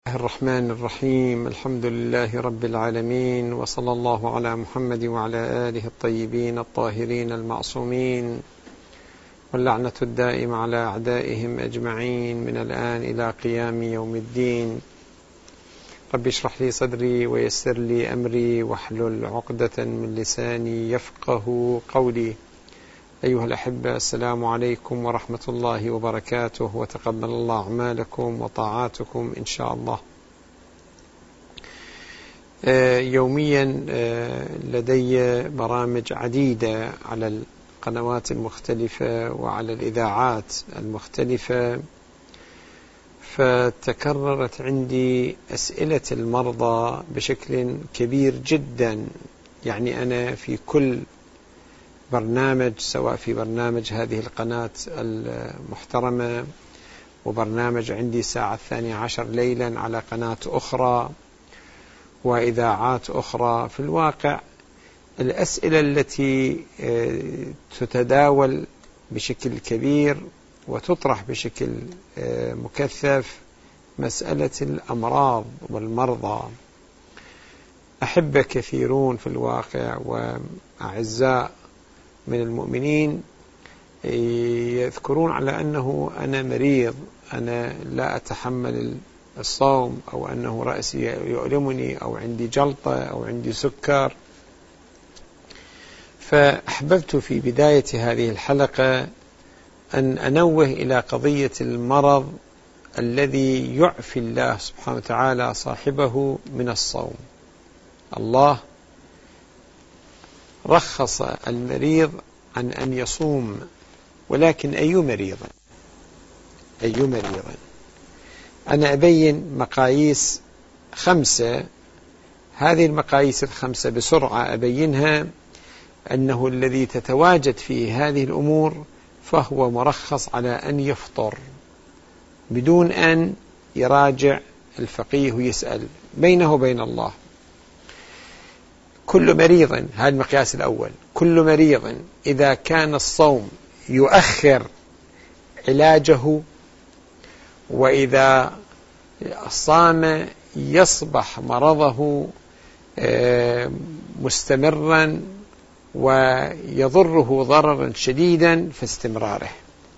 الرحمن الرحيم. الحمد لله رب العالمين، وصلى الله على محمد وعلى آله الطيبين الطاهرين المعصومين، واللعنة الدائمة على أعدائهم أجمعين من الآن إلى قيام يوم الدين. رب اشرح لي صدري ويسر لي أمري واحلل عقدة من لساني يفقه قولي. أيها الأحبة، السلام عليكم ورحمة الله وبركاته، وتقبل الله أعمالكم وطاعاتكم إن شاء الله. يوميا لدي برامج عديدة على القنوات المختلفة وعلى الإذاعات المختلفة، فتكررت عندي أسئلة المرضى بشكل كبير جدا. يعني أنا في كل برنامج، سواء في برنامج هذه القناة المحترمة وبرنامج عندي الساعة 12 ليلا على قناة أخرى وإذاعات أخرى، في الواقع الأسئلة التي تتداول بشكل كبير وتطرح بشكل مكثف مسألة الأمراض والمرضى. أحبة كثيرون في الواقع وأعزاء من المؤمنين يذكرون على أنه أنا مريض، أنا لا أتحمل الصوم، أو أنه رأسي يؤلمني، أو عندي جلطة، أو عندي سكر. فأحببت في بداية هذه الحلقة أن أنوه إلى قضية المرض الذي يعفي الله سبحانه وتعالى صاحبه من الصوم. الله رخص المريض عن أن يصوم، ولكن أي مريض؟ أنا أبين مقاييس 5. هذه المقاييس 5 بسرعة أبينها، أنه الذي تتواجد فيه هذه الأمور فهو مرخص على أن يفطر بدون أن يراجع الفقيه ويسأل بينه وبين الله. كل مريض، هذا المقياس الأول، كل مريض إذا كان الصوم يؤخر علاجه، وإذا صام يصبح مرضه مستمرا ويضره ضررا شديدا في استمراره.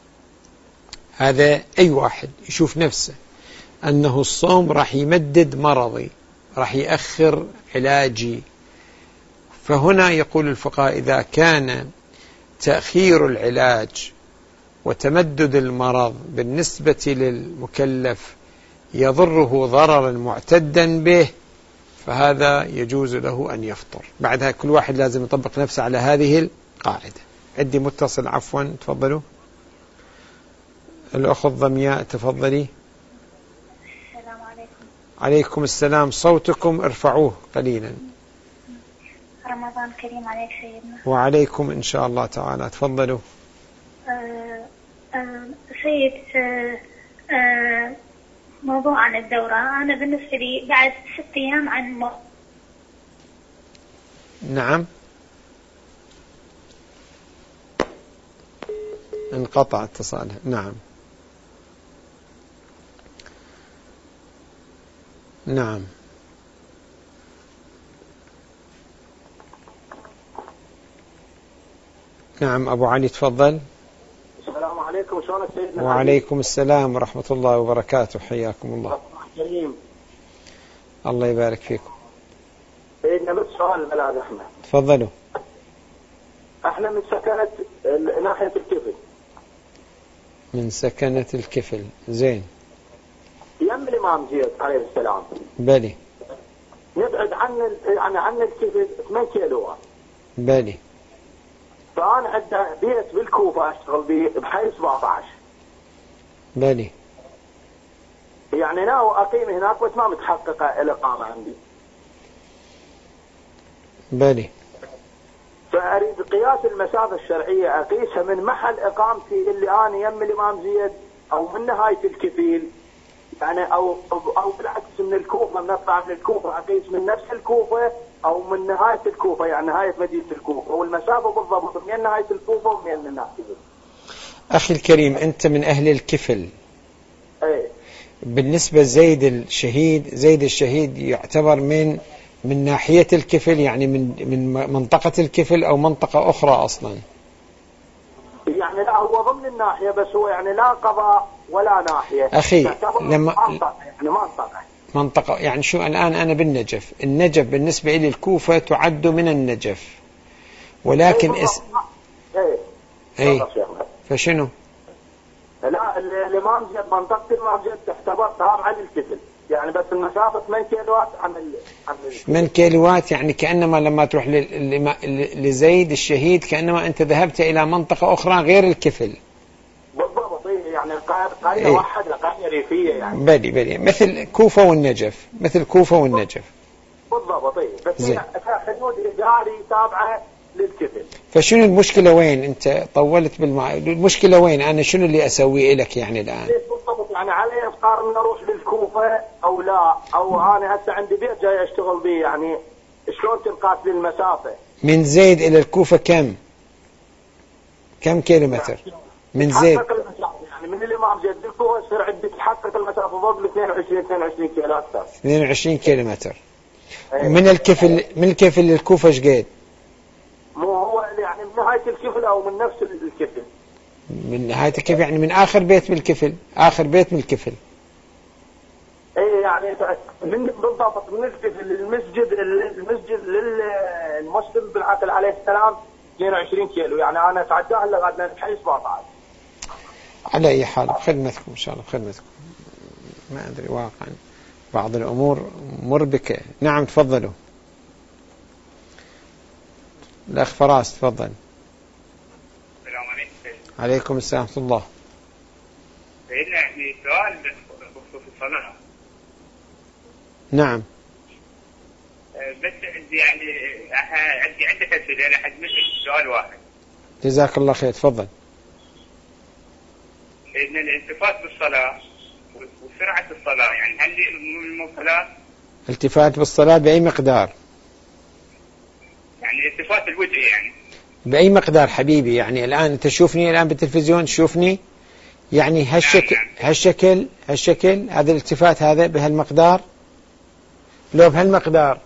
هذا أي واحد يشوف نفسه أنه الصوم راح يمدد مرضي، راح يأخر علاجي. فهنا يقول الفقهاء إذا كان تأخير العلاج وتمدد المرض بالنسبة للمكلف يضره ضررا معتدا به، فهذا يجوز له أن يفطر. بعدها كل واحد لازم يطبق نفسه على هذه القاعدة. عندي متصل، عفوا، تفضلوا. الأخت ضمياء، تفضلي. السلام عليكم. عليكم السلام. صوتكم ارفعوه قليلا. رمضان كريم عليك سيدنا. وعليكم إن شاء الله تعالى، تفضلوا. سيد، موضوع عن الدورة. أنا بالنسبة لي بعد 6 أيام عن نعم، انقطع اتصاله. نعم نعم نعم أبو علي، تفضل. السلام عليكم، شلونك سيدنا؟ وعليكم السلام ورحمة الله وبركاته، حياكم الله. كريم. الله يبارك فيكم. سيدنا بس سؤال بلاد احمد. تفضلوا. احنا من سكنة ناحية الكفل. من سكنة الكفل، زين. يم الإمام زيد عليه السلام. بلي. نبعد عن الكفل 8 كيلو. بلي. فأنا عندي بيت بالكوفة أشتغل به بحي 17. بلي. يعني ناوي أقيم هناك بس ما متحققة الإقامة عندي. بلي. فأريد قياس المسافة الشرعية أقيسها من محل إقامتي اللي أنا يم الإمام زيد، أو من نهاية الكفيل، يعني أو بالعكس من الكوفة، من أطلع من الكوفة أقيس من نفس الكوفة، أو من نهاية الكوفة، يعني نهاية مدينة الكوفة، والمسافة بالضبط من نهاية الكوفة ومن نهاية. أخي الكريم، أنت من أهل الكفل. إيه. بالنسبة زيد الشهيد يعتبر من ناحية الكفل، يعني من منطقة الكفل أو منطقة أخرى أصلا؟ يعني لا، هو ضمن الناحية، بس هو يعني لا قضاء ولا ناحية أخي. لما يعني منطقة يعني شو الآن أنا بالنجف، النجف بالنسبة إلى الكوفة تعد من النجف، ولكن ايه فشنو؟ لا، الإمام زيد منطقة الإمام زيد تعتبر تابعة للكفل، يعني بس المسافة 8 كيلوات عن 8 كيلوات، يعني كأنما لما تروح لزيد الشهيد كأنما أنت ذهبت إلى منطقة أخرى غير الكفل. بالضبط، يعني قرية واحدة، قرية ريفية يعني. بدي مثل كوفة والنجف، بالضبط. بس هي حدود إداري تابعة للكفل. فشنو المشكلة وين؟ أنت طولت المشكلة وين؟ أنا شنو اللي أسويه لك يعني الآن؟ بالضبط، يعني علي أفكار إن أروح للكوفة أو لا، أو أنا هسه عندي بيت جاي أشتغل به، يعني شلون تنقاس لي المسافة؟ من زيد إلى الكوفة كم كيلومتر؟ من زيد يعني من الإمام زيد للكوفة يصير عندي تحقق المسافة فوق ال 22 كيلو أكثر. 22 كيلومتر. من الكفل للكوفة ايش قد؟ مو هو يعني من نهاية الكفل أو من نفس الكفل؟ من نهاية الكفل يعني من آخر بيت من الكفل. ايه يعني بالضبط من الكفل المسجد للمسلم بن عقل عليه السلام 22 كيلو، يعني أنا تعداها لغاية حي 17. على أي حال بخدمتكم إن شاء الله، بخدمتكم. ما أدري واقعا بعض الأمور مربكة. نعم تفضلوا. الأخ فراس تفضل. السلام عليكم. عليكم السلام ورحمة الله. سيدنا في سؤال بخصوص الصلاة. نعم. بس يعني عندي عدة أسئلة، أنا حجمت سؤال واحد. جزاك الله خير تفضل. إن الالتفات بالصلاة وسرعة الصلاة يعني هل من الموصلات؟ التفات بالصلاة بأي مقدار؟ يعني التفات الوجه يعني بأي مقدار حبيبي؟ يعني الآن تشوفني الآن بالتلفزيون تشوفني يعني هالشكل هذا الالتفات هذا بهالمقدار، لو بهالمقدار.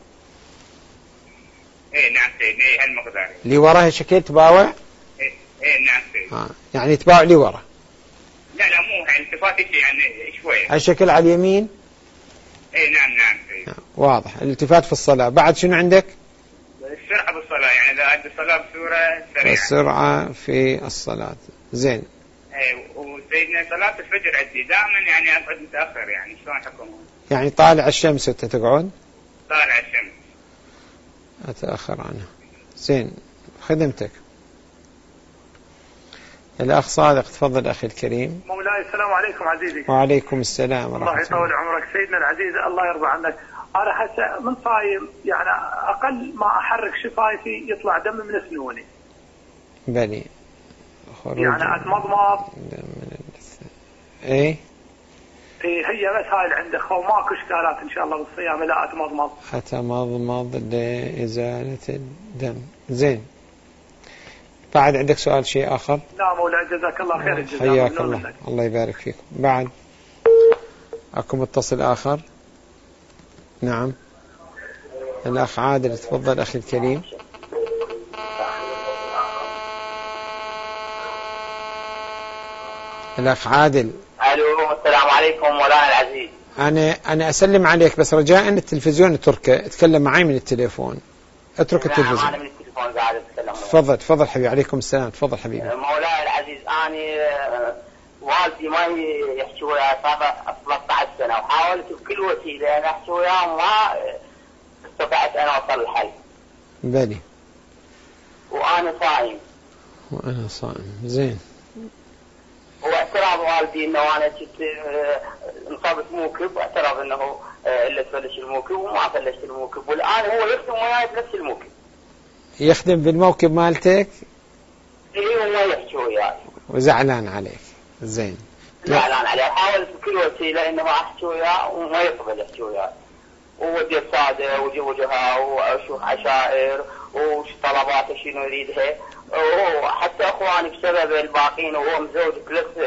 ايه نعم سيدي، ايه هالمقدار اللي وراه شكل تباوع. ايه نعم سيدي. يعني تباوع اللي ورا. لا مو التفات يعني شوية. هالشكل على اليمين. ايه نعم سيدي. واضح. الالتفات في الصلاة. بعد شنو عندك؟ السرعة بالصلاة، يعني إذا أدي الصلاة بصورة سريعة. السرعة في الصلاة. زين. ايه وسيدنا صلاة الفجر عندي دائما يعني أقعد متأخر، يعني شلون حكمه؟ يعني طالع الشمس وأنت تقعد؟ طالع الشمس أتأخر عنها. زين خدمتك. الأخ صادق تفضل أخي الكريم. مولاي السلام عليكم عزيزي. وعليكم السلام ورحمة الله. الله يطول عمرك سيدنا العزيز، الله يرضى عنك. أنا حتى من صايم يعني أقل ما أحرك شفايفي يطلع دم من اسنوني. بني يعني أتمضمض. إيه هي بس هاي اللي عندك، هو ماكو إشكالات إن شاء الله بالصيام. لا أتمضمض لإزالة الدم. زين. بعد عندك سؤال شيء آخر؟ لا مولاي جزاك الله خير الجزاء. حياك الله. الله يبارك فيكم. بعد أكو متصل آخر؟ نعم الأخ عادل تفضل أخي الكريم. الأخ عادل. ألو السلام عليكم مولانا العزيز. أنا أسلم عليك، بس رجاء التلفزيون اتركه، اتكلم معي من التليفون. اترك التلفزيون. أنا من التليفون قاعد أتكلم. تفضل حبيبي. عليكم السلام. تفضل حبيبي. مولانا العزيز أنا والدي ما يحكي وياه صار 13 سنة، وحاولت بكل وسيلة أنا أحكي وياه ما استطعت أنا أوصل الحل. بلي. وأنا صائم. زين. واعتراف والدي انه انا كنت انصبت موكب، واعتراف انه الا تفلش الموكب وما فلشت الموكب، والان هو يخدم وياي بنفس الموكب. يخدم بالموكب مالتك؟ ايه وما يحكي وياي. وزعلان عليك. زين. زعلان عليه، حاولت بكل وسيله انه ما احكي وياه وما يقبل يحكي وياي. ووديت صاده وجهها واشوف عشائر وش طلباته شنو يريدها، وحتى اخواني بسبب الباقين وهو مزوج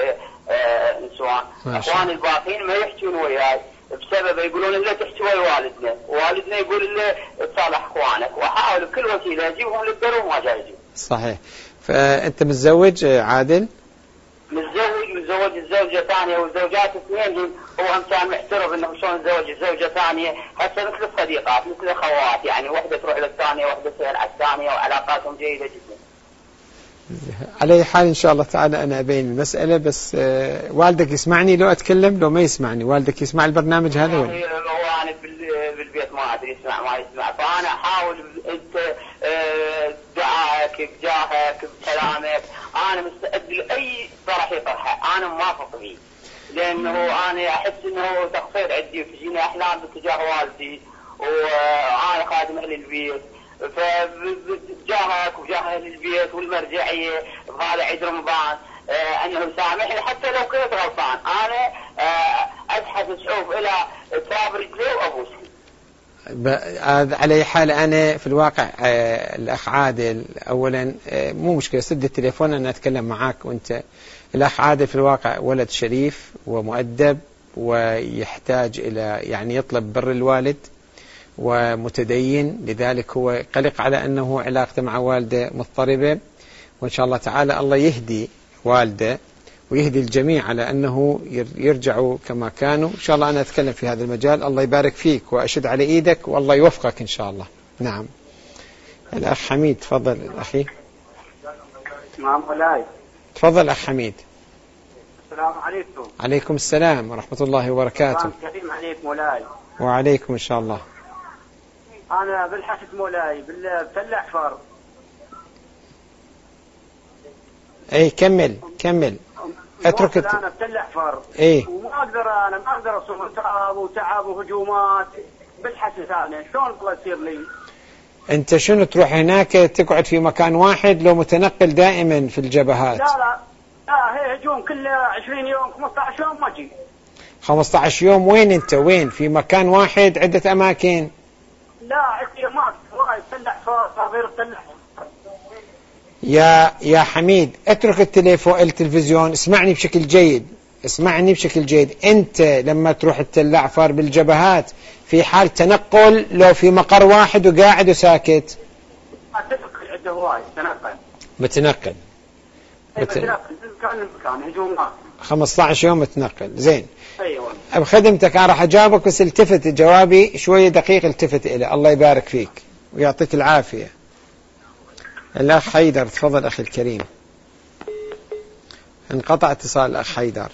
نسوان. اخواني الباقيين ما يحجون وياي بسبب يقولون لا تحكي ويا والدنا يقول لا تصالح اخوانك، واحاول بكل وسيله اجيبهم للدار وما جاي يجيب. صحيح. فانت متزوج عادل؟ متزوج الزوجة ثانية والزوجات اثنين. هو هم كان محترف انه شلون يتزوج الزوجة ثانية، هسه مثل الصديقات مثل الاخوات، يعني واحدة تروح للثانية واحدة تسأل على الثانية وعلاقاتهم جيدة جدا. على أي حال إن شاء الله تعالى أنا أبين المسألة، بس والدك يسمعني لو أتكلم لو ما يسمعني؟ والدك يسمع البرنامج هذا ولا؟ هو أنا بالبيت ما أدري يسمع ما يسمع، فأنا أحاول أنت دعائك بجاهك بكلامك أنا مستعد لأي طرح يطرحه، أنا موافق فيه، لأنه أنا أحس أنه تقصير عندي وتجيني أحلام باتجاه والدي وأنا خادم أهل البيت، فبجاهك وجاه أهل البيت والمرجعية بهذا عيد رمضان أنه يسامحني حتى لو كنت غلطان، أنا أزحف الشعوب إلى تراب رجلي وأبوسهم. على أي حال أنا في الواقع الأخ عادل أولا مو مشكلة، سد التليفون أنا أتكلم معاك وأنت. الأخ عادل في الواقع ولد شريف ومؤدب ويحتاج إلى يعني يطلب بر الوالد ومتدين، لذلك هو قلق على أنه علاقته مع والده مضطربة، وإن شاء الله تعالى الله يهدي والده ويهدي الجميع على أنه يرجعوا كما كانوا. إن شاء الله أنا أتكلم في هذا المجال. الله يبارك فيك وأشد على إيدك والله يوفقك إن شاء الله. نعم. الأخ حميد تفضل أخي. نعم مولاي. تفضل أخ حميد. السلام عليكم. عليكم السلام ورحمة الله وبركاته. كريم عليك مولاي. وعليكم إن شاء الله. أنا بالحسد مولاي بتل أحفر. أي كمل اترك أنا بتل أحفر. إيه. وما أقدر أصوم تعب وهجومات بالحسد أنا شلون يصير لي؟ أنت شنو تروح هناك تقعد في مكان واحد لو متنقل دائما في الجبهات؟ لا هي هجوم كل 20 يوم 15 يوم ما أجي. 15 يوم وين أنت؟ وين في مكان واحد عدة أماكن؟ لا عندي ما يتلح صغير تلح. يا حميد اترك التلفزيون، اسمعني بشكل جيد. أنت لما تروح تلعفر بالجبهات في حال تنقل لو في مقر واحد وقاعد وساكت؟ أتنقل عنده هواي بتنقل مكان هجومات 15 يوم تنقل. زين. أيوة. بخدمتك أنا راح أجاوبك، بس التفت جوابي شوية دقيق، التفت إليه. الله يبارك فيك ويعطيك العافية. الأخ حيدر تفضل أخي الكريم. انقطع اتصال الأخ حيدر.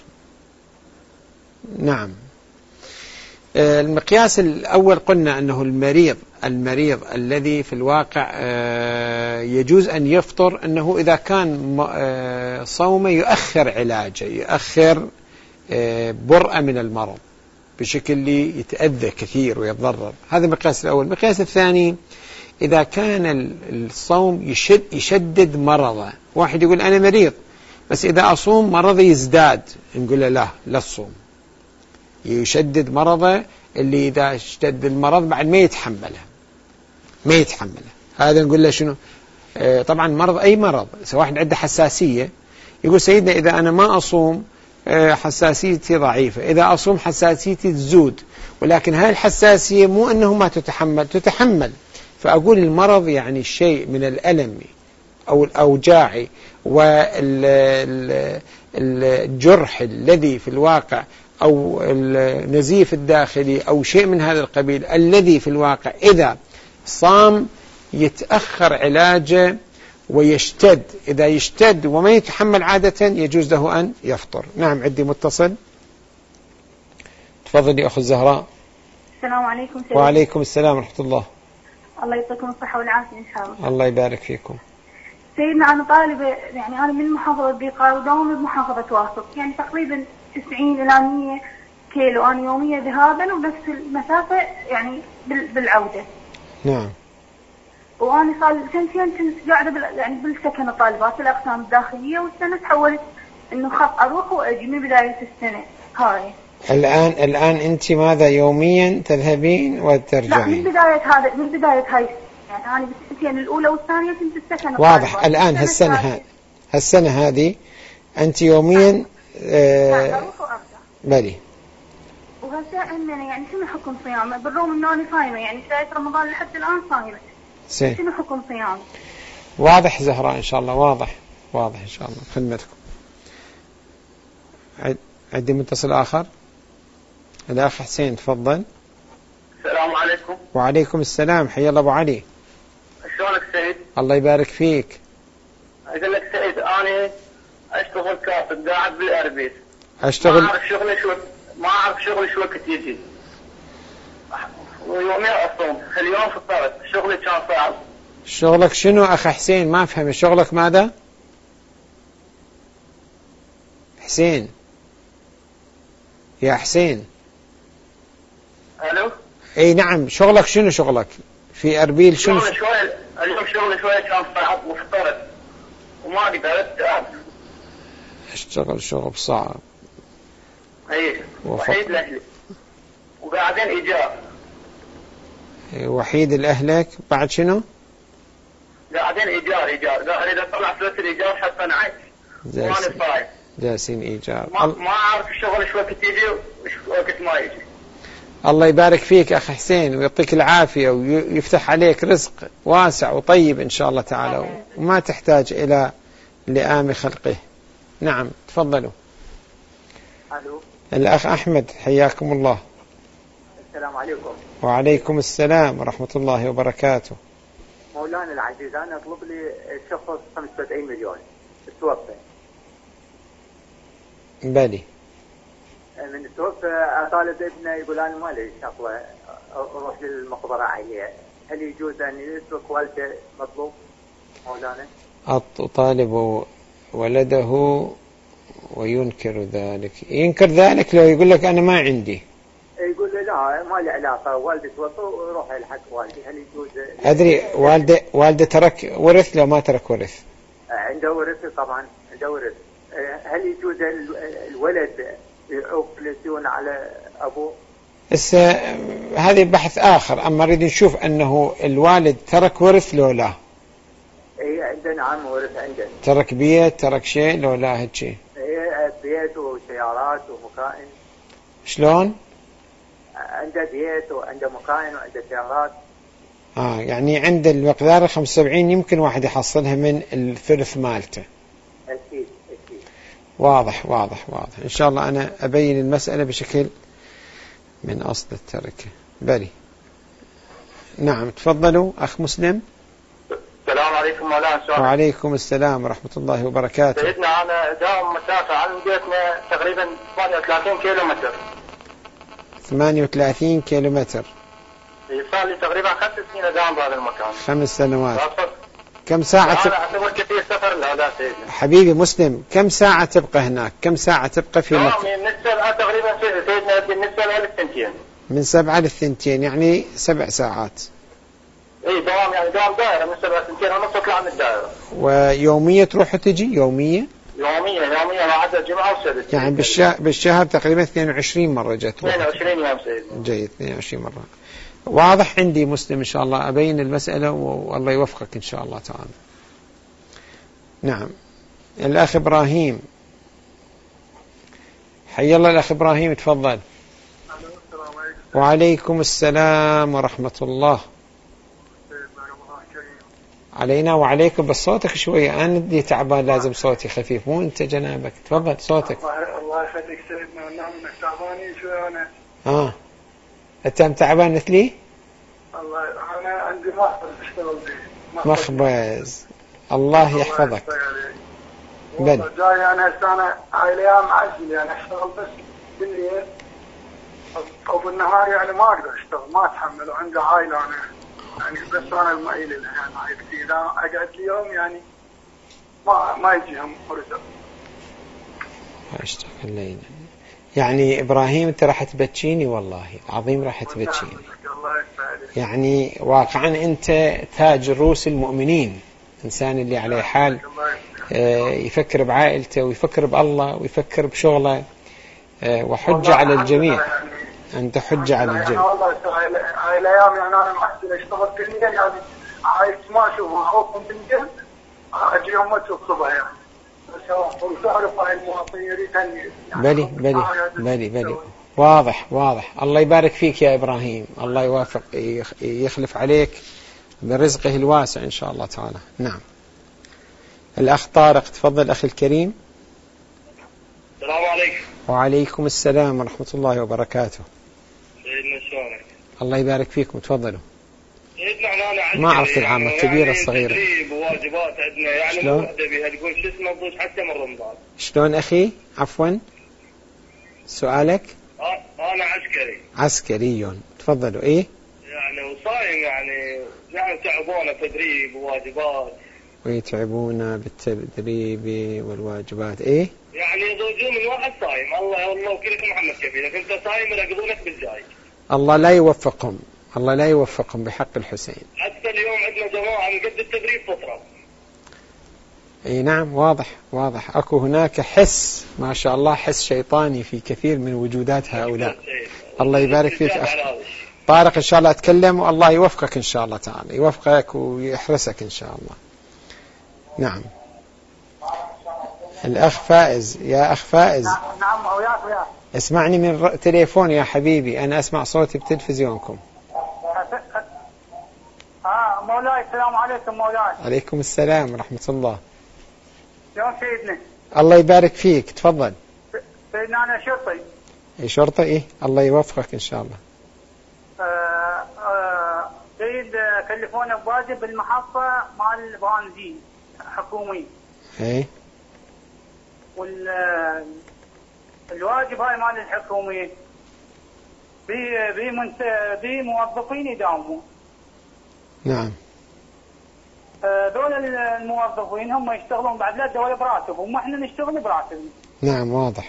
نعم. المقياس الأول قلنا أنه المريض الذي في الواقع يجوز أن يفطر، أنه إذا كان صومه يؤخر علاجه، يؤخر برء من المرض بشكل يتأذى كثير ويتضرر. هذا المقياس الأول. المقياس الثاني إذا كان الصوم يشدد مرضه. واحد يقول أنا مريض بس إذا أصوم مرضي يزداد، نقول له لا الصوم يشدد مرضه، اللي إذا اشتد المرض بعد ما يتحمله. هذا نقول له شنو؟ طبعا مرض أي مرض، سواء واحد عنده حساسية يقول سيدنا إذا أنا ما أصوم حساسيتي ضعيفة، إذا أصوم حساسيتي تزود، ولكن هاي الحساسية مو أنه ما تتحمل. فأقول المرض يعني شيء من الألم أو الأوجاع والجرح الذي في الواقع أو النزيف الداخلي أو شيء من هذا القبيل، الذي في الواقع إذا صام يتأخر علاجه ويشتد. إذا يشتد وما يتحمل عادة يجوز له أن يفطر. نعم عندي متصل. تفضلي أخو الزهراء. السلام عليكم. وعليكم السلام ورحمة الله. الله يعطيكم الصحة والعافية إن شاء الله. الله يبارك فيكم. سيدنا أنا طالبة، يعني أنا من محافظة بيقار ودوامي بمحافظة واسط، يعني تقريبا 90 إلى 100 كيلو أنا يوميا ذهابا ونفس المسافة يعني بالعودة. نعم. وأنا صار سنتين كنت قاعدة يعني بالسكن الطالبات الأقسام الداخلية، والسنة تحولت إنه خط أروح وأجي من بداية السنة هاي. الآن أنت ماذا يوميا تذهبين وترجعين؟ لا من بداية هاي يعني أنا بالسنتين الأولى والثانية كنت بالسكن. واضح. الآن هالسنة هذه أنت يوميا أروح وأرجع. بلي. وهسه عندنا يعني شنو حكم صيامه بالرغم انه انا صايمه يعني بدايه رمضان لحد الان صايمه. شنو حكم صيامه؟ واضح زهراء ان شاء الله، واضح ان شاء الله خدمتكم. عندي متصل اخر، الاخ حسين تفضل. السلام عليكم. وعليكم السلام، حيا الله ابو علي. شلونك سيد؟ الله يبارك فيك. اقول لك سيد انا اشتغل كاتب قاعد بالاربيل. اشتغل ما اعرف شغلي شو وقت يجي. ويومين اصوم، اليوم فطرت، شغلي كان صعب. شغلك شنو اخ حسين؟ ما افهم، شغلك ماذا؟ حسين يا حسين. الو. اي نعم، شغلك شنو؟ شغلك في اربيل شنو؟ اليوم شغلي شويه كان صعب وفطرت وما قدرت اشتغل شغل صعب. اي وحيد لاهلي وقاعدين ايجار. وحيد لاهلك بعد شنو؟ قاعدين ايجار اريد اطلع فلوس الايجار حتى نعيش وانا صايم. جالسين ايجار. ما اعرف الشغل شو وقت يجي وشو وقت ما يجي. الله يبارك فيك اخ حسين ويعطيك العافيه ويفتح عليك رزق واسع وطيب ان شاء الله تعالى، وما تحتاج الى لئام خلقه. نعم تفضلوا. الو. الاخ احمد حياكم الله. السلام عليكم. وعليكم السلام ورحمه الله وبركاته. مولانا العزيز انا اطلب لي شخص 75 مليون توفى. بلي. من توفى اطالب ابنه يقول انا ما لي شغله اروح للمقبره عليه، هل يجوز ان يترك والده مطلوب مولانا؟ أطالب ولده وينكر ذلك. ينكر ذلك لو يقول لك أنا ما عندي. يقول له لا ما له علاقة، والدي توفى وروح الحق والدي، هل يجوز؟ أدري والده ترك ورث لو ما ترك ورث؟ عنده ورث طبعا، عنده ورث. هل يجوز الولد يفلسون على أبوه؟ هذا بحث آخر، أما نريد نشوف أنه الوالد ترك ورث لو لا. إيه عندنا عم ورث، عندنا ترك بيت، ترك شيء لو لا هيك شيء. إيه بيت وسيارات ومكائن. شلون؟ عنده بيت وعنده مكائن وعنده سيارات. يعني عند المقدار 75 يمكن واحد يحصلها من الثلث مالته. أكيد. واضح. إن شاء الله أنا أبين المسألة بشكل من أصل التركة. بلي. نعم تفضلوا أخ مسلم. السلام عليكم مولانا. وعليكم السلام ورحمة الله وبركاته. سيدنا أنا داوم مسافة عن بيتنا تقريبا 38 كيلومتر. 38 كيلومتر. صار لي تقريبا 5 سنين أداوم بهذا المكان. 5 سنوات. كم ساعة أعتبر كثير سفر لا سيدنا. حبيبي مسلم، كم ساعة تبقى هناك؟ كم ساعة تبقى في مكة؟ من 7 تقريبا سيدنا، من 7 للثنتين. من 7 للثنتين يعني 7 ساعات. اي دوام، يعني دوام دائرة من 7 2 ونص تطلع من الدائرة. ويومية تروح وتجي؟ يومية ما عدا الجمعة والسبت. يعني بالشهر تقريبا 22 مرة جت. 22 يوم سيدنا. جيد، 22 مرة. واضح عندي مسلم إن شاء الله، أبين المسألة والله يوفقك إن شاء الله تعالى. نعم الأخ إبراهيم، حي الله الأخ إبراهيم تفضل. وعليكم السلام ورحمة الله. علينا وعليكم، بس صوتك شوية، أنا دي تعبان لازم صوتي خفيف، مو أنت جنابك. تفضل صوتك. الله يخليك سيدنا، والنعم انك تعباني شوية أنا. أنت تعبان مثلي؟ الله أنا عندي مخبز أشتغل به. مخبز. الله يحفظك. والله جاي أنا هسه أنا هاي الأيام عجل، يعني أشتغل بس بالليل أو بالنهار، يعني ما أقدر أشتغل، ما أتحمل، وعندي عائلة أنا يعني، بس أنا المائل لها يعني عائلتي، إذا أقعد اليوم يعني ما يجيهم رزق. أشتغل الليل. يعني إبراهيم أنت راح تبكيني، والله العظيم راح تبكيني. يعني واقعا أنت تاج رؤوس المؤمنين، إنسان اللي عليه حال يفكر بعائلته ويفكر بالله ويفكر بشغله، وحجة على الجميع. أنت حجة على الجميع. والله هاي الأيام يعني أنا محسن أشتغل بالليل، يعني عايز ما أشوفها أوقف بالليل أجي يوم ما تشوف صبح يعني. وتعرف هاي المواطن يريد أن بلي واضح. الله يبارك فيك يا إبراهيم، الله يوافق يخلف عليك برزقه الواسع إن شاء الله تعالى. نعم. الأخ طارق تفضل أخي الكريم. السلام عليكم. وعليكم السلام ورحمة الله وبركاته. سيدنا شلونك؟ الله يبارك فيكم، تفضلوا. سيدنا ما عرفت العامة الكبيرة الصغيرة. تدريب وواجبات عندنا يعني مو وحدة بها تقول شو اسمه ضوج حتى من رمضان. شلون أخي؟ عفوا سؤالك؟ أنا عسكري. تفضلوا. إيه يعني وصايم يعني تعبونا تدريب وواجبات ويتعبونا بالتدريب والواجبات. إيه يعني يضوجون من واحد صايم. الله والله وكيلك محمد كبير، لكن انت صايم يرقدونك بالجاي. الله لا يوفقهم بحق الحسين. حتى اليوم عندنا جماعة من قد التدريب فطرة. اي نعم واضح اكو هناك حس ما شاء الله، حس شيطاني في كثير من وجودات هؤلاء. الله يبارك فيك أخ طارق، ان شاء الله اتكلم والله يوفقك ان شاء الله تعالى، يوفقك ويحرسك ان شاء الله. نعم. الأخ فائز. يا أخ فائز. نعم وياك. اسمعني من تليفون يا حبيبي، أنا أسمع صوتي بتلفزيونكم. مولاي السلام عليكم. مولاي. عليكم السلام ورحمة الله. شلون سيدنا؟ الله يبارك فيك، تفضل. سيدنا أنا شرطي. شرطي. إيه الله يوفقك إن شاء الله. سيد كلفونا بواجب بالمحطة مال البنزين حكومي. إيه. والواجب هاي مال الحكومي بموظفين يداوموا. نعم. دول الموظفين هم يشتغلون بعد لا الدولة براتبهم وإحنا نشتغل براتبهم. نعم واضح.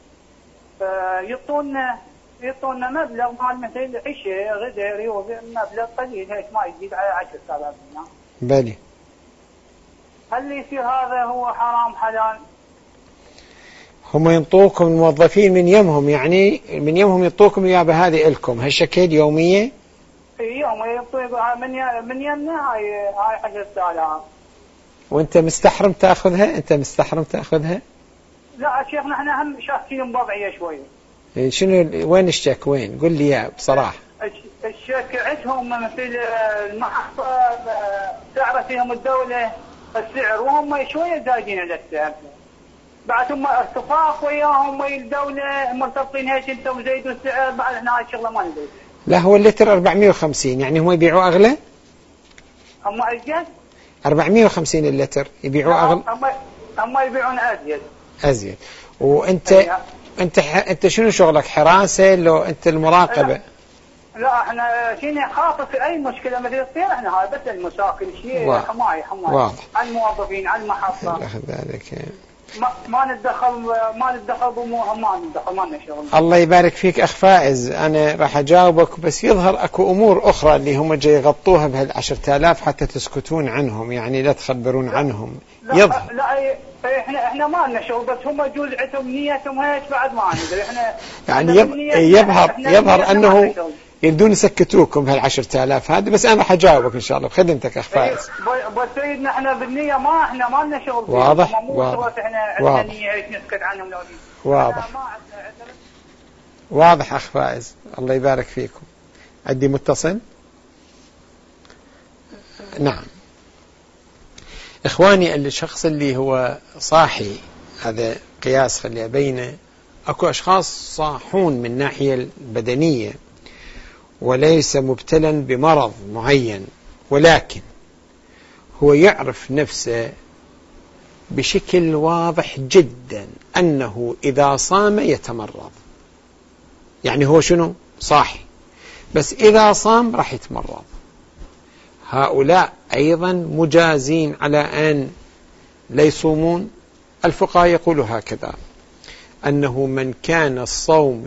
يعطونا مبلغ مال مثل عشاء غداري ومبلغ قليل هيك ما يزيد على 10,000 دينار. بلي. هل يصير هذا هو حرام حلال؟ هم ينطوكم الموظفين من يمهم، يعني من يمهم ينطوكم إياه بهذه إلكم هالشكل يومية؟ يوم ينطوها من يمنا هاي 10,000. وانت مستحرم تاخذها؟ لا شيخنا احنا هم شاكين بوضعيه شويه. شنو وين الشك؟ وين قل لي اياه بصراحه. الشك عندهم مثل المحطه سعر فيهم الدوله السعر وهم شويه زايدين على السعر. بعد هم اتفاق وياهم ويا الدوله مرتبطين هيك انت وزيدوا السعر، بعد احنا هاي الشغله ما نزيد. لا هو اللتر 450، يعني هم يبيعوا اغلى؟ هم اجد 450 اللتر يبيعوا اغلى. هم يبيعون ازيد. وانت انت شنو شغلك؟ حراسه لو انت المراقبه؟ لا احنا شيء خاطر في اي مشكله مثل تصير احنا هاي بس المساكن شيء حمايه واضح. على الموظفين على المحطه. اخذ ذلك. ما نتدخل بامورهم، ما لنا شغل. الله يبارك فيك اخ فائز، انا راح اجاوبك بس يظهر اكو امور اخرى اللي هم جاي يغطوها بهال10,000 حتى تسكتون عنهم، يعني لا تخبرون عنهم. يظهر لا احنا ما لنا شغل، بس هم يجوز عندهم نيتهم هيك بعد ما ندري احنا. يعني يظهر انه يريدون يسكتوكم بهال10,000 هذه، بس انا حجاوبك ان شاء الله بخدمتك اخ فائز. بس سيدنا احنا بالنية ما لنا شغل. واضح. احنا عندنا نية هيك نسكت عنهم لو واضح اخ فائز، الله يبارك فيكم. عندي متصل. نعم اخواني، الشخص اللي هو صاحي هذا قياس خلي بينه. اكو اشخاص صاحون من الناحية البدنية وليس مبتلا بمرض معين، ولكن هو يعرف نفسه بشكل واضح جدا أنه إذا صام يتمرض. يعني هو شنو؟ صاحي بس إذا صام راح يتمرض. هؤلاء أيضا مجازين على أن لا يصومون. الفقهاء يقولوا هكذا، أنه من كان الصوم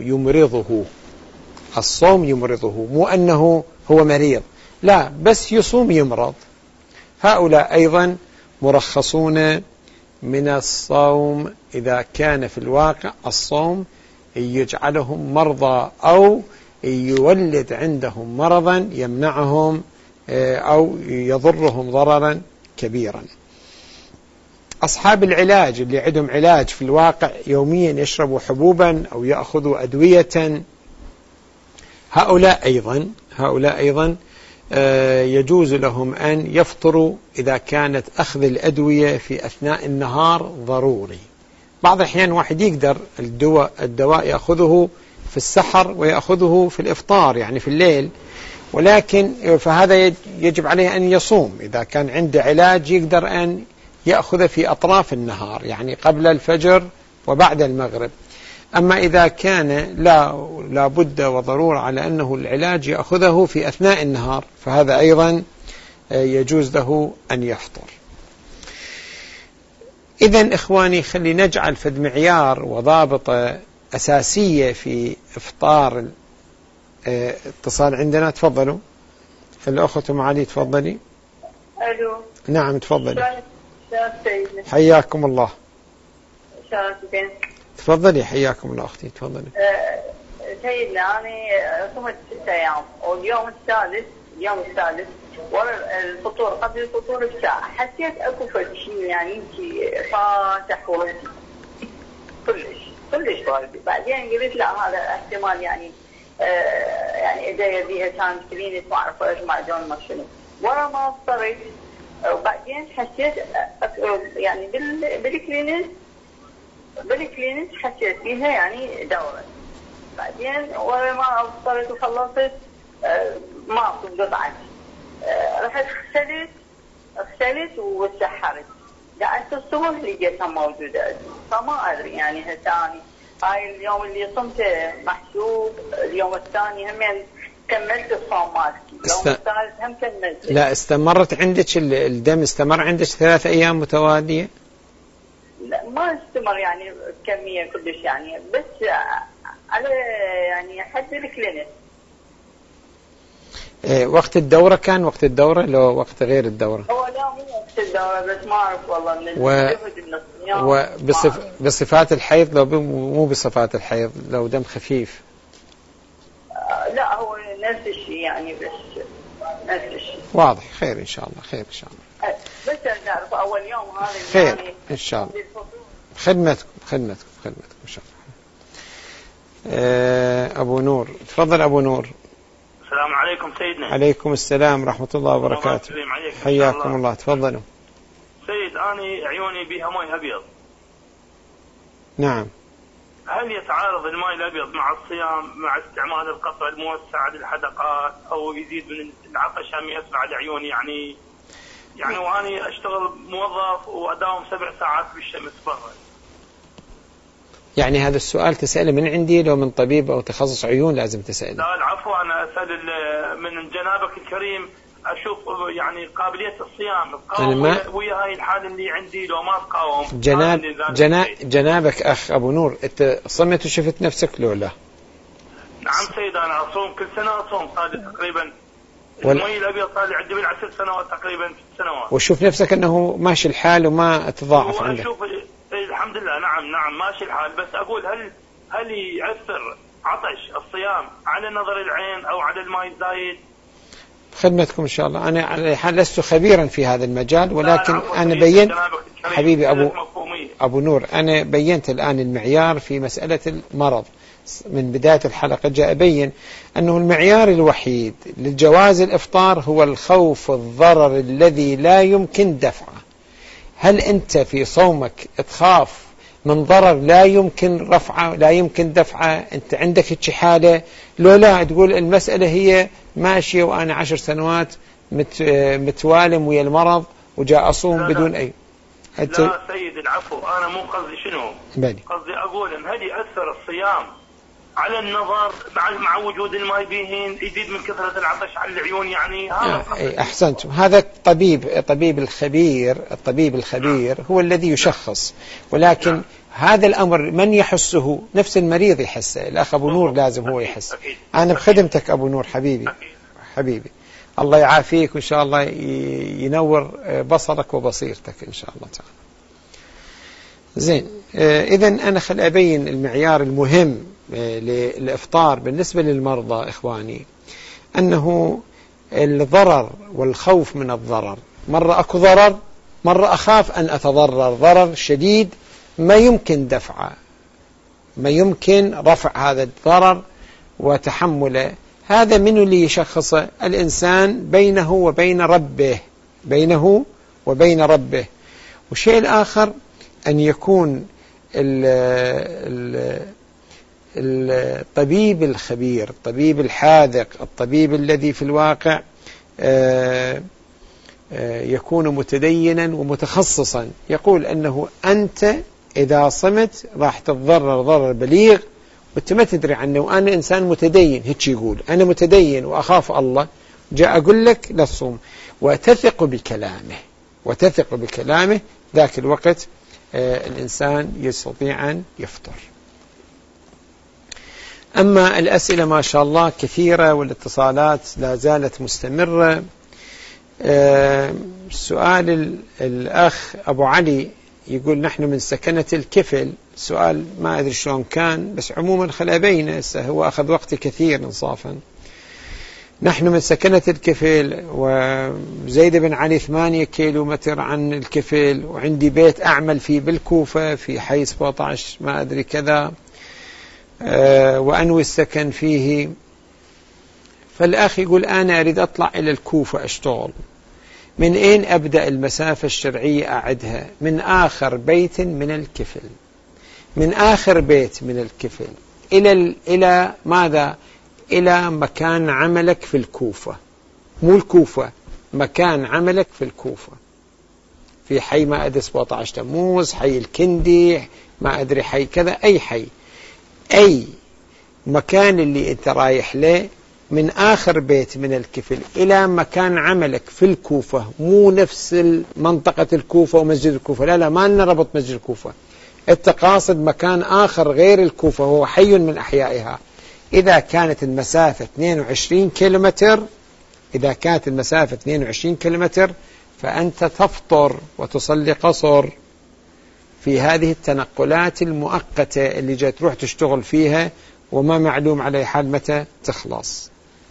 يمرضه، مو أنه هو مريض، لا بس يصوم يمرض. هؤلاء أيضا مرخصون من الصوم إذا كان في الواقع الصوم يجعلهم مرضى أو يولد عندهم مرضا يمنعهم أو يضرهم ضررا كبيرا. أصحاب العلاج اللي عندهم علاج في الواقع يوميا يشربوا حبوبا أو يأخذوا أدوية، هؤلاء أيضا يجوز لهم أن يفطروا إذا كانت أخذ الأدوية في أثناء النهار ضروري. بعض الأحيان واحد يقدر الدواء يأخذه في السحر ويأخذه في الإفطار يعني في الليل، ولكن فهذا يجب عليه أن يصوم. إذا كان عنده علاج يقدر أن يأخذ في أطراف النهار يعني قبل الفجر وبعد المغرب. أما إذا كان لا بد وضرورة على أنه العلاج يأخذه في أثناء النهار فهذا أيضا يجوز له أن يفطر. إذن إخواني خلي نجعل فد معيار وضابطة أساسية في إفطار. اتصال عندنا، تفضلوا. الأخت معالي تفضلي. ألو. نعم تفضلي. حياكم الله. تفضلي حياكم الله أختي تفضلي. سيدنا أنا صمت 6 أيام واليوم الثالث ورا الفطور قبل الفطور بساعة حسيت أكو شيء يعني يمشي فاتح وراسي كلش بارد. بعدين قلت لا هذا احتمال يعني إذا بيها كانت كلينت ما أعرف إيش معجون ما شنو. ورا ما افطرت وبعدين حسيت يعني بالكلينت حسيت فيها يعني دورة. بعدين ورا ما افطرت وخلصت ما قطعت. رحت اغسلت وسحرت. قعدت الصبح لقيتها موجودة فما أدري يعني هساني هاي اليوم اللي صمته محسوب، اليوم الثاني همين كملت الصوم مالتي، اليوم الثالث هم كملت. لا استمرت عندك الدم استمر عندك 3 أيام متوالية؟ لا ما استمر يعني كمية كلش يعني بس على يعني حد الكلينيك. وقت الدورة كان وقت الدورة لو وقت غير الدورة؟ هو لا مو وقت الدورة بس ما أعرف والله من الجهد وبصفات الحيض لو مو بصفات الحيض لو دم خفيف؟ لا هو نفس الشيء يعني بس نفس الشيء. واضح. خير إن شاء الله. خير إن شاء الله. بس نعرف أول يوم هذا خير يعني إن شاء الله. خدمتكم إن شاء الله. أبو نور تفضل. أبو نور. السلام عليكم سيدنا. عليكم السلام ورحمة الله وبركاته. حياكم الله. تفضلوا. سيد أنا عيوني بها ماء أبيض. نعم. هل يتعارض الماء الأبيض مع الصيام مع استعمال القطع الموسع للحدقات أو يزيد من العطش أم يأثر على عيوني يعني وأنا أشتغل موظف وأداوم 7 ساعات بالشمس برا؟ يعني هذا السؤال تسأله من عندي لو من طبيب أو تخصص عيون لازم تسأله؟ لا العفو أنا أسأل من جنابك الكريم أشوف يعني قابلية الصيام تقاوم ويا هاي الحالة اللي عندي لو ما تقاوم. جنابك أخ أبو نور أنت صمت وشفت نفسك لو لا؟ نعم سيد أنا أصوم كل سنة أصوم صار تقريبا المي الأبيض صار عندي من 10 سنوات تقريبا 6 سنوات. وشوف نفسك أنه ماشي الحال وما تضاعف عندك؟ أشوف الحمد لله نعم ماشي الحال بس أقول هل يأثر عطش الصيام على نظر العين أو على الماء الزايد؟ خدمتكم إن شاء الله. أنا على حال لست خبيرا في هذا المجال ولكن أنا بينت حبيبي أبو نور أنا بينت الآن المعيار في مسألة المرض من بداية الحلقة جاء أبين أنه المعيار الوحيد للجواز الإفطار هو الخوف الضرر الذي لا يمكن دفعه. هل أنت في صومك تخاف من ضرر لا يمكن رفعه لا يمكن دفعه؟ أنت عندك حالة لو لا تقول المسألة هي ماشية وأنا 10 سنوات متوالم ويا المرض وجاء أصوم بدون أي. لا سيد العفو أنا مو قصدي شنو قصدي أقول إن هل يأثر الصيام على النظر مع وجود الماء بيهين يزيد من كثرة العطش على العيون يعني هذا أحسنتم. هذا الطبيب الخبير هو الذي يشخص ولكن هذا الأمر من يحسه؟ نفس المريض يحسه. الأخ أبو نور لازم هو يحس. أنا بخدمتك أبو نور حبيبي الله يعافيك وإن شاء الله ينور بصرك وبصيرتك إن شاء الله تعالى. زين إذن أنا خل أبين المعيار المهم للإفطار بالنسبة للمرضى إخواني أنه الضرر والخوف من الضرر. مرة أكو ضرر مرة أخاف أن أتضرر ضرر شديد ما يمكن دفعه، ما يمكن رفع هذا الضرر وتحمله. هذا من اللي يشخصه الإنسان بينه وبين ربه، بينه وبين ربه. والشيء الآخر أن يكون الطبيب الخبير، الطبيب الحاذق، الطبيب الذي في الواقع يكون متدينا ومتخصصا، يقول أنه أنت إذا صمت راح تتضرر ضرر بليغ وأنت ما تدري عنه. أنا إنسان متدين، هيك يقول أنا متدين وأخاف الله، جاء أقول لك لا تصوم، وتثق بكلامه، وتثق بكلامه، ذاك الوقت الإنسان يستطيع أن يفطر. أما الأسئلة ما شاء الله كثيرة والاتصالات لا زالت مستمرة. سؤال الأخ أبو علي يقول نحن من سكنة الكفل، سؤال ما أدري شلون كان، بس عموما خلى بينه، هو أخذ وقت كثير إنصافا. نحن من سكنة الكفل، وزيد بن علي 8 كيلومتر عن الكفل، وعندي بيت أعمل فيه بالكوفة في حي 17 ما أدري كذا، وأنوي السكن فيه. فالأخ يقول أنا أريد أطلع إلى الكوفة أشتغل، من أين أبدأ المسافة الشرعية أعدها؟ من آخر بيت من الكفل، من آخر بيت من الكفل إلى ماذا؟ إلى مكان عملك في الكوفة، مو الكوفة، مكان عملك في الكوفة، في حي ما أدري 17 تموز، حي الكندي، ما أدري حي كذا، أي حي، أي مكان اللي أنت رايح له، من آخر بيت من الكفل إلى مكان عملك في الكوفة، مو نفس منطقة الكوفة ومسجد الكوفة، لا ما نربط مسجد الكوفة، أنت قاصد مكان آخر غير الكوفة، هو حي من أحيائها. إذا كانت المسافة 22 كيلومتر، إذا كانت المسافة 22 كيلومتر فأنت تفطر وتصلي قصر في هذه التنقلات المؤقتة اللي جاي تروح تشتغل فيها وما معلوم على حال متى تخلص.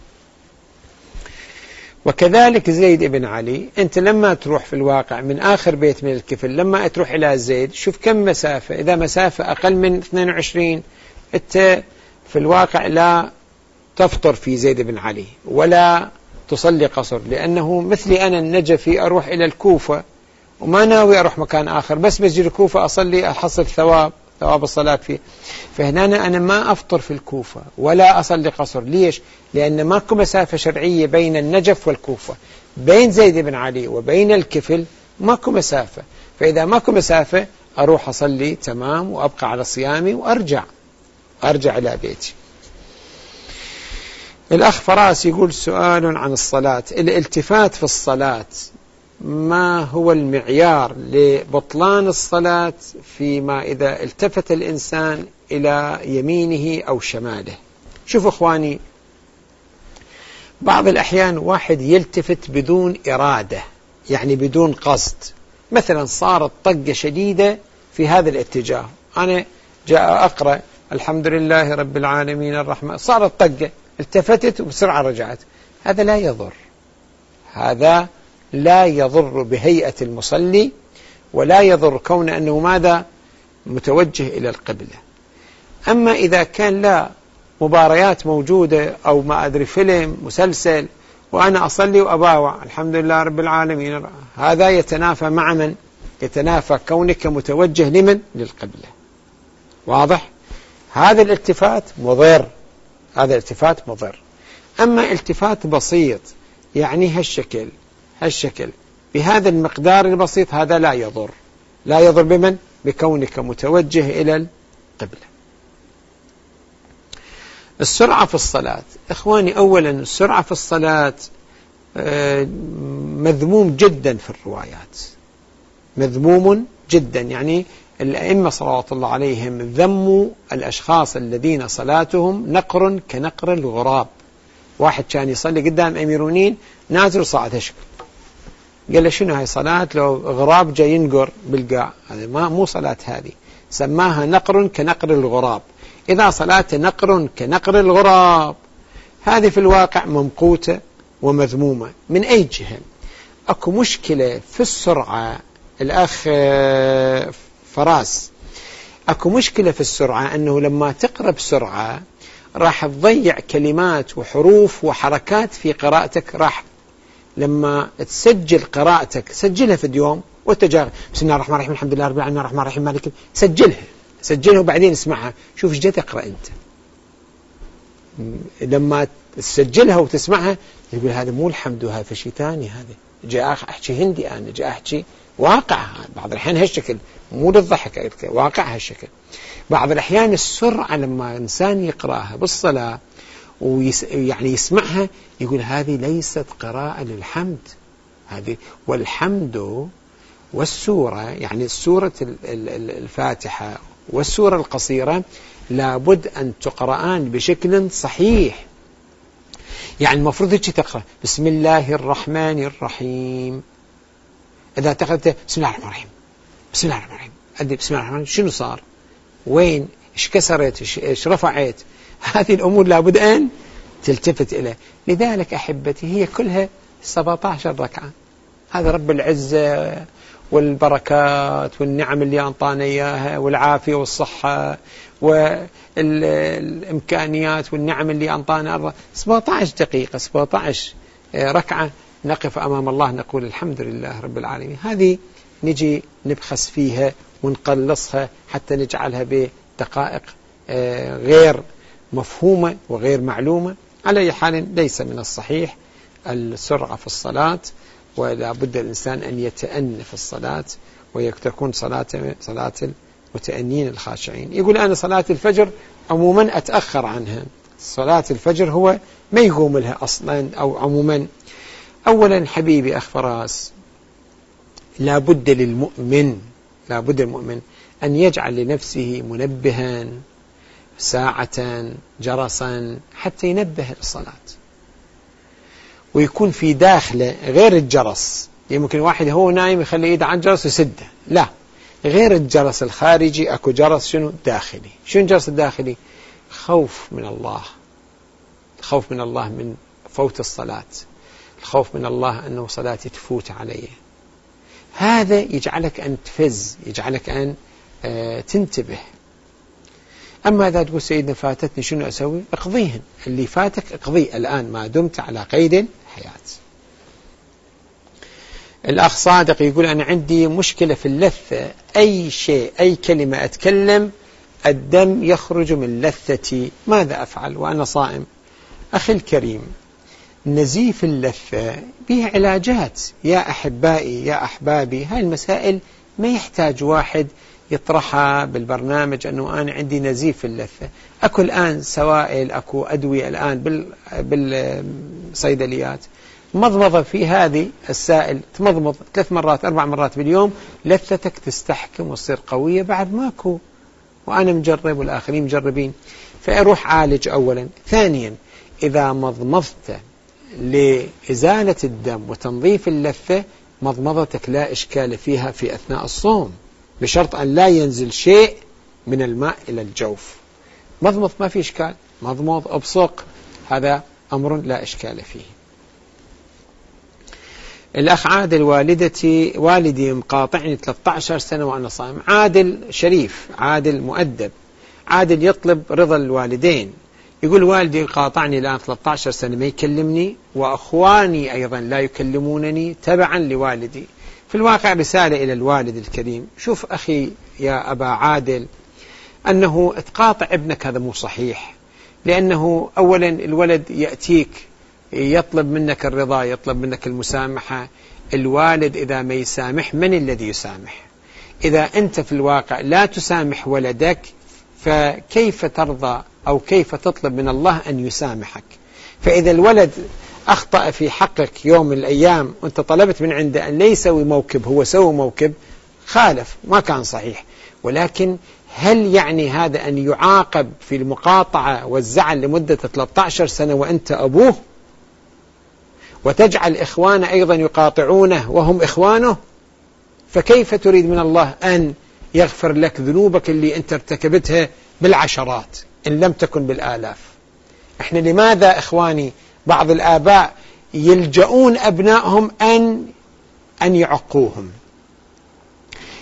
وكذلك زيد بن علي، أنت لما تروح في الواقع من آخر بيت من الكفل لما تروح إلى زيد، شوف كم مسافة، إذا مسافة أقل من 22 أنت في الواقع لا تفطر في زيد بن علي ولا تصلي قصر، لأنه مثلي أنا النجفي أروح إلى الكوفة وما ناوي أروح مكان آخر، بس مسجد الكوفة أصلي أحصل ثواب الصلاة فيه. فهنا أنا ما أفطر في الكوفة ولا أصلي قصر. ليش؟ لأن ماكو مسافة شرعية بين النجف والكوفة، بين زيد بن علي وبين الكفل ماكو مسافة، فإذا ماكو مسافة أروح أصلي تمام وأبقى على صيامي وأرجع إلى بيتي. الأخ فراس يقول سؤال عن الصلاة، الالتفات في الصلاة ما هو المعيار لبطلان الصلاة فيما إذا التفت الإنسان إلى يمينه أو شماله؟ شوفوا أخواني، بعض الأحيان واحد يلتفت بدون إرادة، يعني بدون قصد، مثلا صارت طقة شديدة في هذا الاتجاه، أنا جاء أقرأ الحمد لله رب العالمين الرحمن، صارت طقة، التفتت وبسرعة رجعت، هذا لا يضر، هذا لا يضر بهيئة المصلي، ولا يضر كون أنه ماذا متوجه إلى القبلة. أما إذا كان لا مباريات موجودة أو ما أدري فيلم مسلسل وأنا أصلي وأباوع الحمد لله رب العالمين، هذا يتنافى مع من؟ يتنافى كونك متوجه لمن؟ للقبلة. واضح؟ هذا الالتفات مضر، هذا الالتفات مضر. أما التفات بسيط يعني هالشكل بهذا المقدار البسيط، هذا لا يضر، لا يضر بمن؟ بكونك متوجه إلى القبلة. السرعة في الصلاة، إخواني أولا السرعة في الصلاة مذموم جدا في الروايات، مذموم جدا، يعني الأئمة صلوات الله عليهم ذموا الأشخاص الذين صلاتهم نقر كنقر الغراب. واحد كان يصلي قدام أميرونين نازل صعد هشك، قال له شنو هاي صلاة لو غراب جاي ينقر بالقاع؟ هذا مو صلاة، هذه سماها نقر كنقر الغراب. إذا صلاة نقر كنقر الغراب هذه في الواقع ممقوتة ومذمومة. من أي جهة؟ أكو مشكلة في السرعة الأخ فراس، أكو مشكلة في السرعة، أنه لما تقرأ بسرعة راح تضيع كلمات وحروف وحركات في قراءتك. راح لما تسجل قراءتك سجلها في اليوم وتجارب. بسم الله الرحمن الرحيم، الحمد لله رب العالمين، الرحمن الرحيم، مالك. سجلها وبعدين اسمعها، شوف ايش تقرأ أنت. لما تسجلها وتسمعها يقول هذا مو الحمد، وهذا في شيء ثاني، هذا جاء أحكي هندي، أنا جاء أحكي واقع. بعض الأحيان هالشكل، مو للضحك، واقع هالشكل. بعض الأحيان السرعة لما إنسان يقرأها بالصلاة ويعني يسمعها يقول هذه ليست قراءة للحمد، هذه والحمد والسورة، يعني سورة الفاتحة والسورة القصيرة لابد أن تقرآن بشكل صحيح. يعني المفروض تقرأ بسم الله الرحمن الرحيم. إذا تقرأت بسم الله الرحمن الرحيم، بسم الله الرحمن الرحيم، أدي بسم الله الرحمن الرحيم، شنو صار؟ وين؟ إيش كسرت؟ إيش رفعت؟ هذه الأمور لابد أن تلتفت إليه. لذلك أحبتي هي كلها 17 ركعة. هذا رب العزة والبركات والنعم اللي أعطانا إياها والعافية والصحة والإمكانيات والنعم اللي أعطانا 17 دقيقة 17 ركعة نقف أمام الله نقول الحمد لله رب العالمين. هذه نجي نبخس فيها ونقلصها حتى نجعلها بدقائق غير مفهومة وغير معلومة. على أي حال ليس من الصحيح السرعة في الصلاة، ولا بد الإنسان أن يتأنى في الصلاة ويكون صلاة المتأنين الخاشعين. يقول أنا صلاة الفجر عموما أتأخر عنها. صلاة الفجر هو ما يقوم لها أصلا أو عموما. أولا حبيبي أخ فراس، لا بد للمؤمن أن يجعل لنفسه منبها، ساعة، جرسا، حتى ينبه للصلاة، ويكون في داخله غير الجرس. يمكن واحد هو نايم يخلي ايده على الجرس ويسده، لا، غير الجرس الخارجي اكو جرس شنو داخلي. شنو الجرس الداخلي؟ خوف من الله، الخوف من الله من فوت الصلاة، الخوف من الله أنه صلاتي تفوت علي. هذا يجعلك أن تفز، يجعلك أن تنتبه. أما إذا تقول سيدنا فاتتني شنو أسوي؟ اقضيهن، اللي فاتك اقضيه الآن ما دمت على قيد الحياة. الأخ صادق يقول أنا عندي مشكلة في اللثة، أي شيء أي كلمة أتكلم الدم يخرج من لثتي، ماذا أفعل وأنا صائم؟ أخي الكريم، نزيف اللثة به علاجات يا أحبائي يا أحبابي. هاي المسائل ما يحتاج واحد يطرحها بالبرنامج أنه أنا عندي نزيف في اللثة. أكو الآن سوائل، أكو أدوية الآن بالصيدليات، مضمضة في هذه السائل تمضمض 3 مرات 4 مرات باليوم، لثتك تستحكم وتصير قوية بعد ماكو. وأنا مجرب والآخرين مجربين. فأروح عالج أولا. ثانيا، إذا مضمضت لإزالة الدم وتنظيف اللثة، مضمضتك لا إشكال فيها في أثناء الصوم، بشرط أن لا ينزل شيء من الماء إلى الجوف. مضمض ما في إشكال، مضمض أبصق، هذا أمر لا إشكال فيه. الأخ عادل، والدي مقاطعني 13 سنة وأنا صائم. عادل شريف، عادل مؤدب، عادل يطلب رضا الوالدين. يقول والدي قاطعني الآن 13 سنة ما يكلمني، وأخواني أيضا لا يكلمونني تبعا لوالدي. في الواقع رسالة إلى الوالد الكريم، شوف أخي يا أبا عادل، أنه تقاطع ابنك هذا مو صحيح. لأنه أولا الولد يأتيك يطلب منك الرضا، يطلب منك المسامحة. الوالد إذا ما يسامح، من الذي يسامح؟ إذا أنت في الواقع لا تسامح ولدك، فكيف ترضى أو كيف تطلب من الله أن يسامحك؟ فإذا الولد أخطأ في حقك يوم من الأيام وأنت طلبت من عنده أن لا يسوي موكب، هو سوى موكب، خالف، ما كان صحيح. ولكن هل يعني هذا أن يعاقب في المقاطعة والزعل لمدة 13 سنة وأنت أبوه، وتجعل إخوانه أيضا يقاطعونه وهم إخوانه؟ فكيف تريد من الله أن يغفر لك ذنوبك اللي أنت ارتكبتها بالعشرات إن لم تكن بالآلاف؟ إحنا لماذا إخواني بعض الآباء يلجؤون أبنائهم أن يعقوهم؟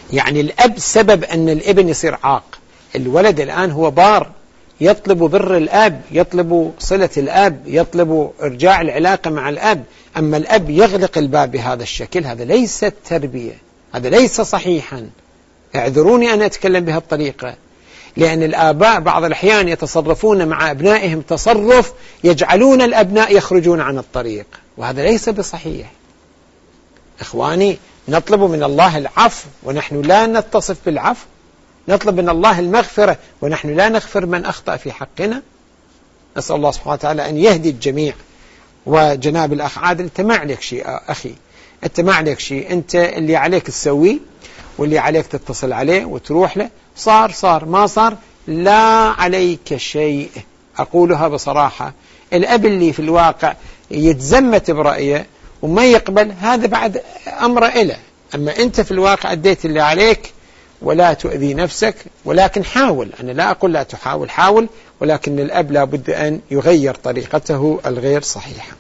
يعني الأب سبب أن الابن يصير عاق. الولد الآن هو بار، يطلب بر الأب، يطلب صلة الأب، يطلب إرجاع العلاقة مع الأب. أما الأب يغلق الباب بهذا الشكل، هذا ليس تربية، هذا ليس صحيحا. اعذروني أن أتكلم بهالطريقة، لأن الآباء بعض الأحيان يتصرفون مع أبنائهم تصرف يجعلون الأبناء يخرجون عن الطريق، وهذا ليس بصحيح. إخواني، نطلب من الله العفو ونحن لا نتصف بالعفو، نطلب من الله المغفرة ونحن لا نغفر من أخطأ في حقنا. نسأل الله سبحانه وتعالى أن يهدي الجميع. وجناب الأخ عادل، أنت ما عليك شيء أخي، أنت ما عليك شيء، أنت اللي عليك تسويه واللي عليك تتصل عليه وتروح له، صار ما صار لا عليك شيء. أقولها بصراحة، الأب اللي في الواقع يتزمت برأيه وما يقبل، هذا بعد أمر إله. أما أنت في الواقع أديت اللي عليك ولا تؤذي نفسك، ولكن حاول. أنا لا أقول لا تحاول، حاول، ولكن الأب لا بد أن يغير طريقته الغير صحيحة.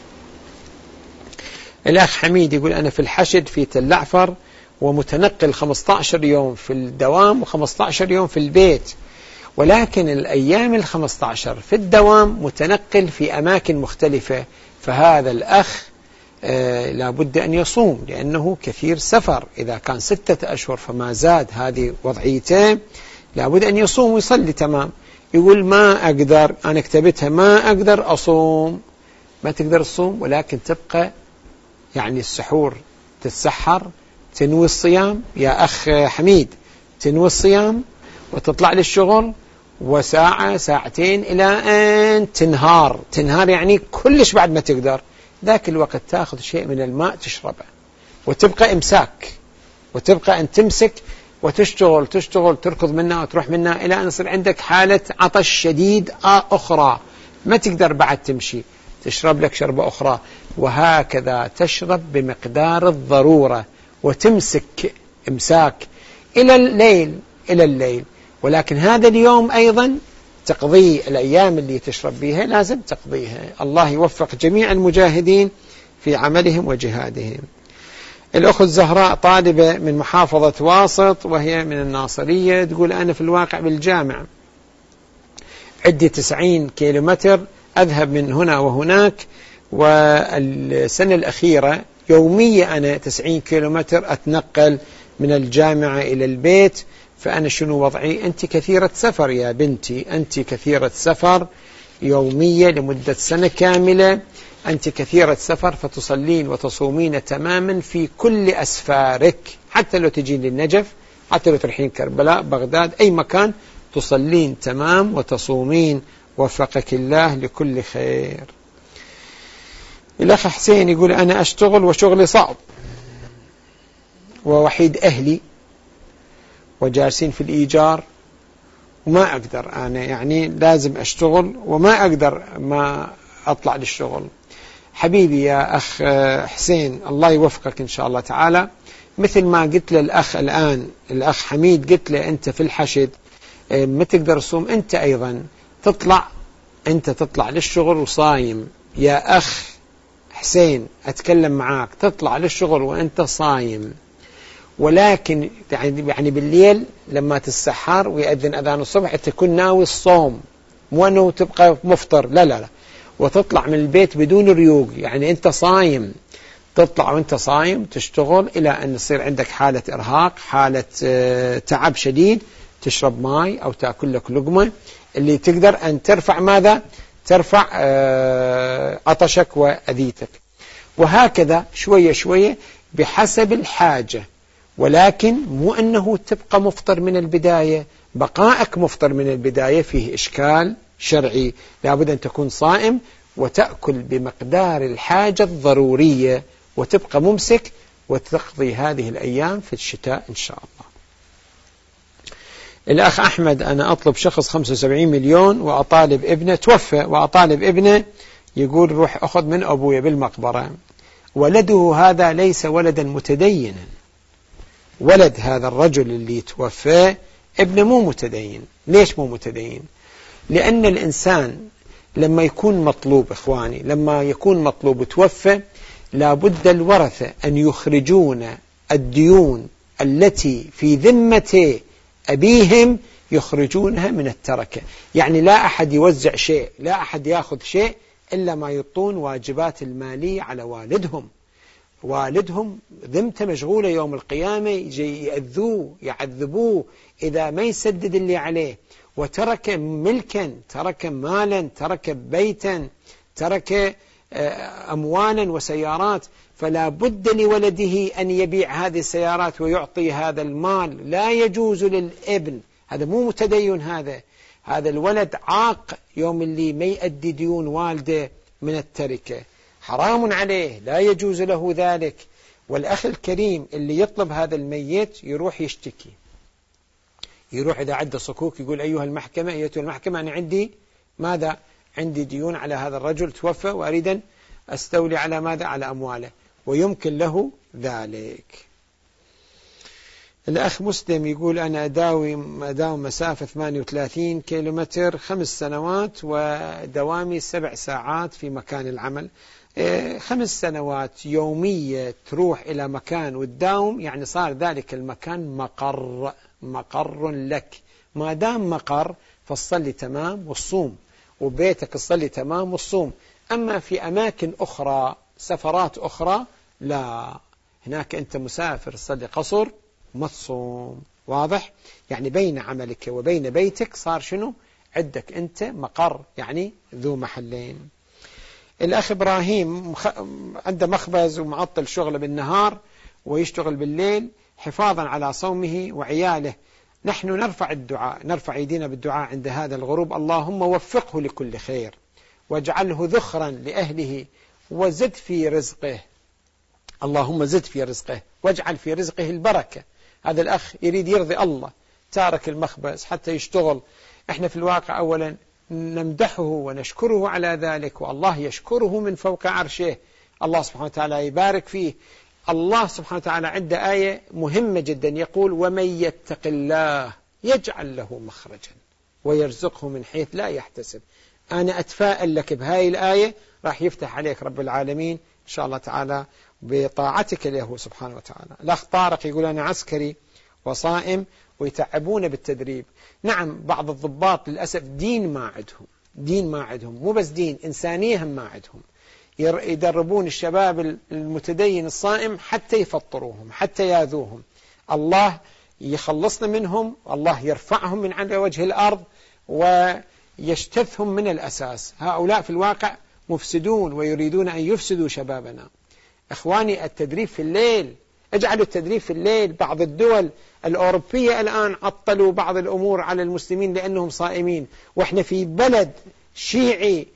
الأخ حميد يقول أنا في الحشد في تل أعفر ومتنقل 15 يوم في الدوام و15 يوم في البيت، ولكن الأيام 15 في الدوام متنقل في أماكن مختلفة، فهذا الأخ لابد أن يصوم لأنه كثير سفر. إذا كان 6 أشهر فما زاد، هذه وضعيته، لابد أن يصوم ويصلي تمام. يقول ما أقدر، أنا كتبتها ما أقدر أصوم. ما تقدر تصوم، ولكن تبقى يعني السحور تتسحر، تنوي الصيام يا أخ حميد، تنوي الصيام وتطلع للشغل، وساعة ساعتين إلى أن تنهار يعني كلش بعد ما تقدر. ذاك الوقت تأخذ شيء من الماء تشربه، وتبقى إمساك، وتبقى أن تمسك وتشتغل تركض منها وتروح منها إلى أن يصير عندك حالة عطش شديد أخرى، ما تقدر بعد تمشي، تشرب لك شربة أخرى، وهكذا تشرب بمقدار الضرورة، وتمسك إمساك إلى الليل. ولكن هذا اليوم أيضا تقضي، الأيام اللي تشرب بها لازم تقضيها. الله يوفق جميع المجاهدين في عملهم وجهادهم. الأخت زهراء طالبة من محافظة واسط وهي من الناصرية، تقول أنا في الواقع بالجامع عندي 90 كيلومتر أذهب من هنا وهناك، والسنة الأخيرة يومية أنا 90 كيلومتر أتنقل من الجامعة إلى البيت، فأنا شنو وضعي؟ أنت كثيرة سفر يا بنتي، أنت كثيرة سفر يومية لمدة سنة كاملة، أنت كثيرة سفر، فتصلين وتصومين تماما في كل أسفارك، حتى لو تجين للنجف، حتى لو تروحين كربلاء، بغداد، أي مكان تصلين تمام وتصومين، وفقك الله لكل خير. الأخ حسين يقول أنا أشتغل وشغلي صعب ووحيد أهلي وجالسين في الإيجار وما أقدر، أنا يعني لازم أشتغل وما أقدر ما أطلع للشغل. حبيبي يا أخ حسين، الله يوفقك إن شاء الله تعالى. مثل ما قلت للأخ الآن، الأخ حميد، قلت له أنت في الحشد ما تقدر تصوم، أنت أيضا تطلع للشغل وصايم. يا أخ حسين أتكلم معاك، تطلع للشغل وأنت صايم، ولكن يعني بالليل لما تتسحر ويأذن أذان الصبح تكون ناوي الصوم، مو أنه تبقى مفطر، لا، وتطلع من البيت بدون ريوق، يعني أنت صايم، تطلع وأنت صايم تشتغل إلى أن يصير عندك حالة إرهاق، حالة تعب شديد، تشرب ماء أو تأكل لك لقمة اللي تقدر أن ترفع ماذا؟ ترفع عطشك وأذيتك، وهكذا شوية شوية بحسب الحاجة. ولكن مو أنه تبقى مفطر من البداية، بقائك مفطر من البداية فيه إشكال شرعي، لابد أن تكون صائم وتأكل بمقدار الحاجة الضرورية، وتبقى ممسك وتقضي هذه الأيام في الشتاء إن شاء الله. الأخ أحمد أنا أطلب شخص 75 مليون وأطالب ابنه، توفى وأطالب ابنه، يقول روح أخذ من أبويا بالمقبرة. ولده هذا ليس ولدا متدينا، ولد هذا الرجل اللي توفى ابنه مو متدين. ليش مو متدين؟ لأن الإنسان لما يكون مطلوب، إخواني، لما يكون مطلوب توفى، لابد الورثة أن يخرجون الديون التي في ذمة أبيهم يخرجونها من التركة. يعني لا أحد يوزع شيء، لا أحد يأخذ شيء إلا ما يطون واجبات المالية على والدهم. والدهم ذمته مشغولة يوم القيامة، يجي يأذوه يعذبوه إذا ما يسدد اللي عليه، وترك ملكا، ترك مالا، ترك بيتا، ترك أموالا وسيارات، فلا بد لولده أن يبيع هذه السيارات ويعطي هذا المال. لا يجوز للابن، هذا مو متدين، هذا الولد عاق يوم اللي ما يؤدي ديون والده من التركة، حرام عليه، لا يجوز له ذلك. والأخ الكريم اللي يطلب هذا الميت يروح يشتكي، يروح إذا عنده صكوك يقول أيها المحكمة أنا عندي ماذا؟ عندي ديون على هذا الرجل توفى وأريد أن أستولي على ماذا؟ على أمواله، ويمكن له ذلك. الأخ مسلم يقول أنا أداوم مسافة 38 كيلومتر 5 سنوات ودوامي 7 ساعات في مكان العمل. 5 سنوات يومية تروح إلى مكان وتداوم، يعني صار ذلك المكان مقر لك. ما دام مقر فالصلي تمام والصوم، وبيتك الصلي تمام والصوم. أما في أماكن أخرى، سفرات أخرى، لا، هناك أنت مسافر صلي قصر ما تصوم. واضح؟ يعني بين عملك وبين بيتك صار شنو؟ عندك أنت مقر، يعني ذو محلين. الأخ إبراهيم عنده مخبز ومعطل شغله بالنهار ويشتغل بالليل حفاظا على صومه وعياله. نحن نرفع الدعاء، نرفع يدينا بالدعاء عند هذا الغروب: اللهم وفقه لكل خير واجعله ذخرا لأهله وزد في رزقه. اللهم زد في رزقه واجعل في رزقه البركة. هذا الأخ يريد يرضي الله، تارك المخبز حتى يشتغل. احنا في الواقع أولا نمدحه ونشكره على ذلك، والله يشكره من فوق عرشه. الله سبحانه وتعالى يبارك فيه. الله سبحانه وتعالى عنده آية مهمة جدا يقول: ومن يتق الله يجعل له مخرجا ويرزقه من حيث لا يحتسب. أنا أتفائل لك بهاي الآية راح يفتح عليك رب العالمين إن شاء الله تعالى بطاعتك له سبحانه وتعالى. الأخ طارق يقول أنا عسكري وصائم ويتعبون بالتدريب. نعم، بعض الضباط للأسف دين ما عندهم، مو بس دين، إنسانية هم ما عندهم. يدربون الشباب المتدين الصائم حتى يفطروهم، حتى ياذوهم. الله يخلصنا منهم، الله يرفعهم من على وجه الأرض ويشتثهم من الأساس. هؤلاء في الواقع مفسدون ويريدون أن يفسدوا شبابنا. إخواني، التدريب في الليل، اجعلوا التدريب في الليل. بعض الدول الأوروبية الآن عطلوا بعض الأمور على المسلمين لأنهم صائمين، وإحنا في بلد شيعي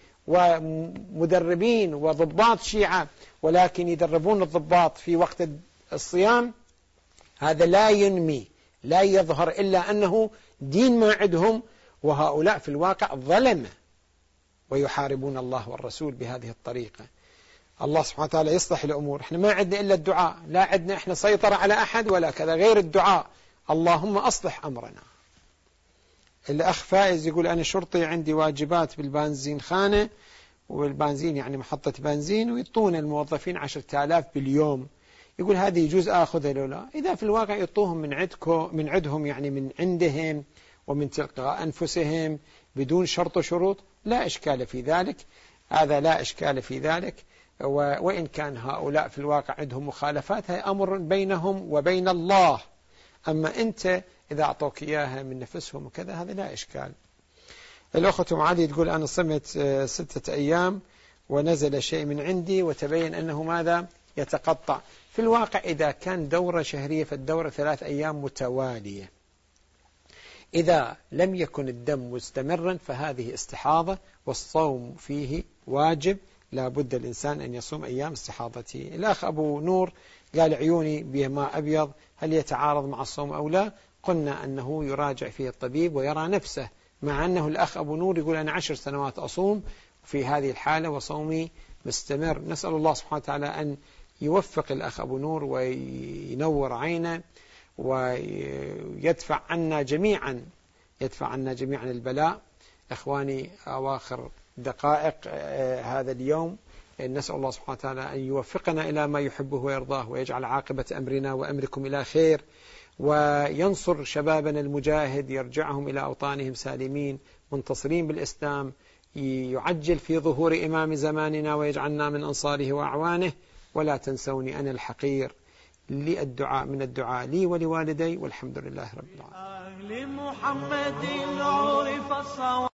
ومدربين وضباط شيعة، ولكن يدربون الضباط في وقت الصيام. هذا لا ينمي، لا يظهر إلا أنه دين ما عندهم، وهؤلاء في الواقع ظلمة ويحاربون الله والرسول بهذه الطريقة. الله سبحانه وتعالى يصلح الأمور. احنا ما عندنا إلا الدعاء، لا عندنا احنا سيطرة على أحد ولا كذا، غير الدعاء. اللهم أصلح أمرنا. الأخ فائز يقول أنا شرطي، عندي واجبات بالبنزين خانة، والبنزين يعني محطة بنزين، ويعطون الموظفين 10,000 باليوم. يقول هذه يجوز آخذها لو لا؟ إذا في الواقع يعطوهم من عندهم، يعني من عندهم ومن تلقاء أنفسهم بدون شرط وشروط، لا إشكال في ذلك. هذا لا إشكال في ذلك. وإن كان هؤلاء في الواقع عندهم مخالفات، هي أمر بينهم وبين الله. أما أنت إذا أعطوك إياها من نفسهم وكذا، هذا لا إشكال. الأخت معالي تقول أنا صمت 6 أيام ونزل شيء من عندي وتبين أنه ماذا؟ يتقطع. في الواقع إذا كان دورة شهرية فالدورة 3 أيام متوالية. إذا لم يكن الدم مستمرا فهذه استحاضة، والصوم فيه واجب، لا بد الإنسان أن يصوم أيام استحاضته. الأخ أبو نور قال عيوني بماء أبيض، هل يتعارض مع الصوم أو لا؟ قلنا أنه يراجع فيه الطبيب ويرى نفسه، مع أنه الأخ أبو نور يقول أنا 10 سنوات أصوم في هذه الحالة وصومي مستمر. نسأل الله سبحانه وتعالى أن يوفق الأخ أبو نور وينور عينه ويدفع عنا جميعا البلاء. إخواني، أواخر دقائق هذا اليوم نسأل الله سبحانه وتعالى أن يوفقنا إلى ما يحبه ويرضاه، ويجعل عاقبة أمرنا وأمركم إلى خير، وينصر شبابنا المجاهد يرجعهم إلى أوطانهم سالمين منتصرين بالإسلام، يعجل في ظهور إمام زماننا ويجعلنا من أنصاره وأعوانه. ولا تنسوني أنا الحقير للدعاء من الدعاء لي ولوالدي، والحمد لله رب العالمين.